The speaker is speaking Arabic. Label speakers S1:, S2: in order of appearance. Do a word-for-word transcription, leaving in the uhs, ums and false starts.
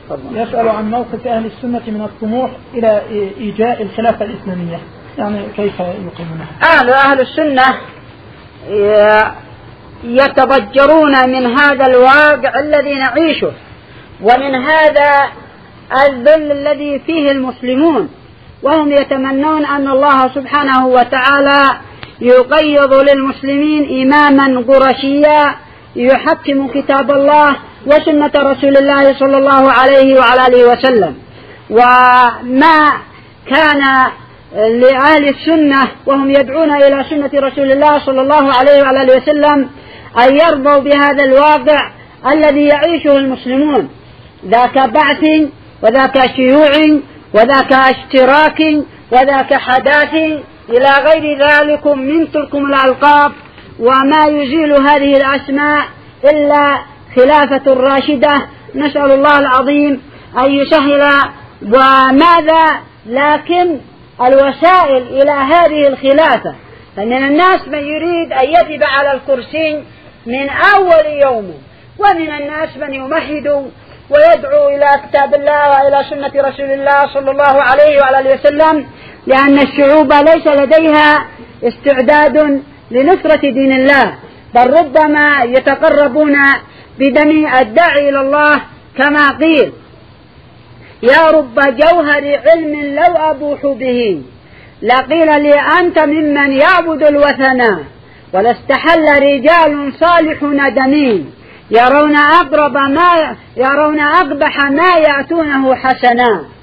S1: يسأل عن موقف أهل السنة من الطموح إلى إيجاء الخلافة الإسلامية، يعني كيف يقيمونها؟
S2: أهل أهل السنة يتضجرون من هذا الواقع الذي نعيشه ومن هذا الذل الذي فيه المسلمون، وهم يتمنون أن الله سبحانه وتعالى يقيض للمسلمين إماما قرشيا يحكم كتاب الله وسنة رسول الله صلى الله عليه وعلى آله وسلم. وما كان لأهل السنة وهم يدعون إلى سنة رسول الله صلى الله عليه وعلى آله وسلم أن يرضوا بهذا الواقع الذي يعيشه المسلمون، ذاك بعث وذاك شيوع وذاك اشتراك وذاك حداث إلى غير ذلك من تلكم الألقاب، وما يزيل هذه الأسماء إلا خلافة الراشدة. نسأل الله العظيم أن يسهل. وماذا لكن الوسائل إلى هذه الخلافة، فمن الناس من يريد أن يجب على الكرسي من أول يوم، ومن الناس من يمهد ويدعو إلى كتاب الله وإلى سنة رسول الله صلى الله عليه وعلى آله وسلم، لأن الشعوب ليس لديها استعداد لنصرة دين الله، بل ربما يتقربون بدم الداعي إلى الله كما قيل: يا رب جوهر علم لو أبوح به لقيل لي أنت ممن يعبد الوثنا، ولاستحل رجال صالحون دمين يرون أقرب ما يرون أقبح ما يأتونه حسنا.